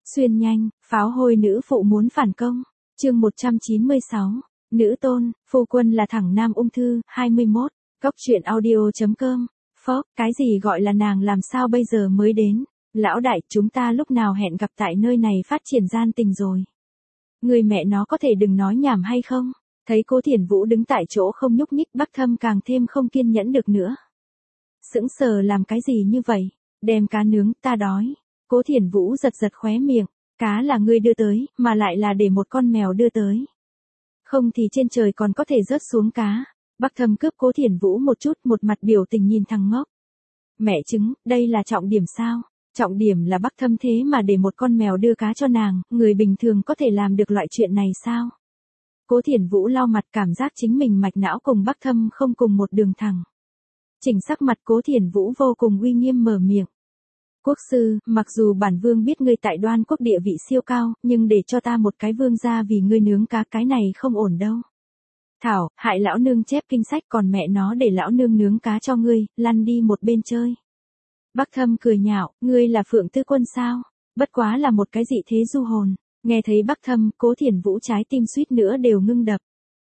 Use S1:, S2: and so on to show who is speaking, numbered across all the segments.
S1: Xuyên nhanh, pháo hôi nữ phụ muốn phản công. Chương 196. Nữ tôn, phu quân là thẳng nam ung thư, 21. Góc truyện audio.com. Phốc, cái gì gọi là nàng làm sao bây giờ mới đến? Lão đại, chúng ta lúc nào hẹn gặp tại nơi này phát triển gian tình rồi? Người mẹ nó có thể đừng nói nhảm hay không? Thấy Cố Thiển Vũ đứng tại chỗ không nhúc nhích, Bắc Thâm càng thêm không kiên nhẫn được nữa. Sững sờ làm cái gì như vậy? Đem cá nướng, ta đói. Cố Thiển Vũ giật giật khóe miệng, cá là ngươi đưa tới, mà lại là để một con mèo đưa tới. Không thì trên trời còn có thể rớt xuống cá. Bắc Thâm cướp Cố Thiển Vũ một chút, một mặt biểu tình nhìn thằng ngốc. Mẹ chứng, đây là trọng điểm sao? Trọng điểm là Bắc Thâm thế mà để một con mèo đưa cá cho nàng, người bình thường có thể làm được loại chuyện này sao? Cố Thiển Vũ lau mặt, cảm giác chính mình mạch não cùng Bắc Thâm không cùng một đường thẳng. Chỉnh sắc mặt, Cố Thiển Vũ vô cùng uy nghiêm mở miệng. Quốc sư, mặc dù bản vương biết ngươi tại Đoan Quốc địa vị siêu cao, nhưng để cho ta một cái vương gia vì ngươi nướng cá, cái này không ổn đâu. Thảo, hại lão nương chép kinh sách, còn mẹ nó để lão nương nướng cá cho ngươi, lăn đi một bên chơi. Bắc Thâm cười nhạo, ngươi là Phượng Tư Quân sao? Bất quá là một cái dị thế du hồn. Nghe thấy Bắc Thâm, Cố Thiển Vũ trái tim suýt nữa đều ngưng đập.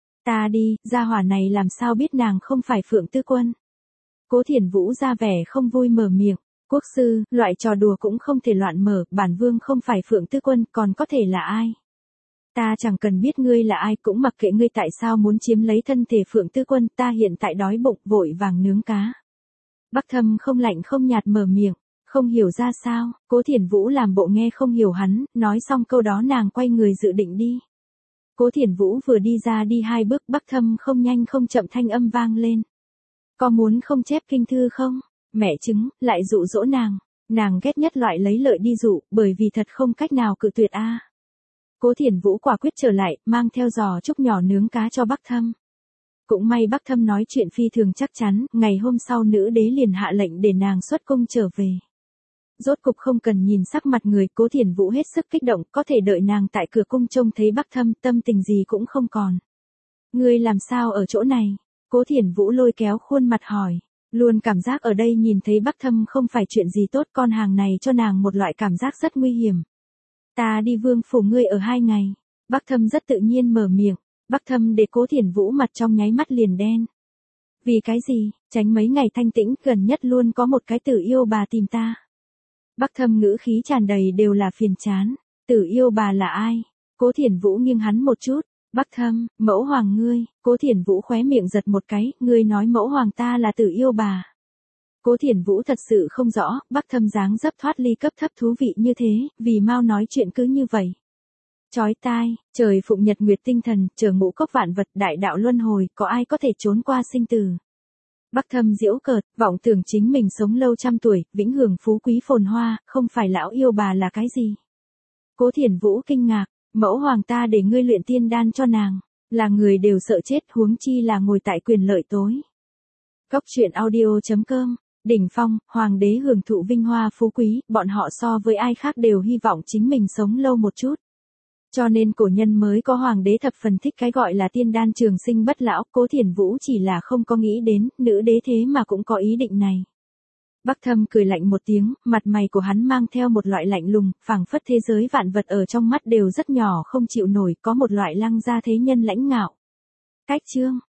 S1: Ta đi, gia hỏa này làm sao biết nàng không phải Phượng Tư Quân? Cố Thiển Vũ ra vẻ không vui mở miệng. Quốc sư, loại trò đùa cũng không thể loạn mở, bản vương không phải Phượng Tư Quân, còn có thể là ai? Ta chẳng cần biết ngươi là ai, cũng mặc kệ ngươi tại sao muốn chiếm lấy thân thể Phượng Tư Quân, ta hiện tại đói bụng, vội vàng nướng cá. Bắc Thâm không lạnh không nhạt mở miệng, không hiểu ra sao, Cố Thiển Vũ làm bộ nghe không hiểu hắn, nói xong câu đó nàng quay người dự định đi. Cố Thiển Vũ vừa đi ra đi hai bước, Bắc Thâm không nhanh không chậm thanh âm vang lên. Có muốn không chép kinh thư không? Mẹ chứng, lại dụ dỗ nàng. Nàng ghét nhất loại lấy lợi đi dụ, bởi vì thật không cách nào cự tuyệt a. Cố Thiển Vũ quả quyết trở lại, mang theo giò trúc nhỏ nướng cá cho Bắc Thâm. Cũng may Bắc Thâm nói chuyện phi thường chắc chắn, ngày hôm sau nữ đế liền hạ lệnh để nàng xuất cung trở về. Rốt cục không cần nhìn sắc mặt người, Cố Thiển Vũ hết sức kích động, có thể đợi nàng tại cửa cung trông thấy Bắc Thâm, tâm tình gì cũng không còn. Ngươi làm sao ở chỗ này? Cố Thiển Vũ lôi kéo khuôn mặt hỏi. Luôn cảm giác ở đây nhìn thấy Bắc Thâm không phải chuyện gì tốt, con hàng này cho nàng một loại cảm giác rất nguy hiểm. Ta đi vương phủ ngươi ở 2 ngày. Bắc Thâm rất tự nhiên mở miệng. Bắc Thâm để Cố Thiển Vũ mặt trong nháy mắt liền đen. Vì cái gì? Tránh mấy ngày thanh tĩnh, gần nhất luôn có một cái tử yêu bà tìm ta. Bắc Thâm ngữ khí tràn đầy đều là phiền chán. Tử yêu bà là ai? Cố Thiển Vũ nghiêng hắn một chút. Bắc Thâm, mẫu hoàng ngươi. Cố Thiển Vũ khóe miệng giật một cái, ngươi nói mẫu hoàng ta là tử yêu bà. Cố Thiển Vũ thật sự không rõ, Bắc Thâm dáng dấp thoát ly cấp thấp thú vị như thế, vì mau nói chuyện cứ như vậy. Chói tai, trời phụng nhật nguyệt tinh thần, chờ ngũ cốc vạn vật, đại đạo luân hồi, có ai có thể trốn qua sinh tử. Bắc Thâm giễu cợt, vọng tưởng chính mình sống lâu trăm tuổi, vĩnh hưởng phú quý phồn hoa, không phải lão yêu bà là cái gì. Cố Thiển Vũ kinh ngạc. Mẫu hoàng ta để ngươi luyện tiên đan cho nàng, là người đều sợ chết, huống chi là ngồi tại quyền lợi tối. Góc truyện audio.com. Đỉnh phong, hoàng đế hưởng thụ vinh hoa phú quý, bọn họ so với ai khác đều hy vọng chính mình sống lâu một chút. Cho nên cổ nhân mới có hoàng đế thập phần thích cái gọi là tiên đan trường sinh bất lão. Cố Thiển Vũ chỉ là không có nghĩ đến, nữ đế thế mà cũng có ý định này. Bắc Thâm cười lạnh một tiếng, mặt mày của hắn mang theo một loại lạnh lùng, phảng phất thế giới vạn vật ở trong mắt đều rất nhỏ không chịu nổi, có một loại lăng gia thế nhân lãnh ngạo. Cách chương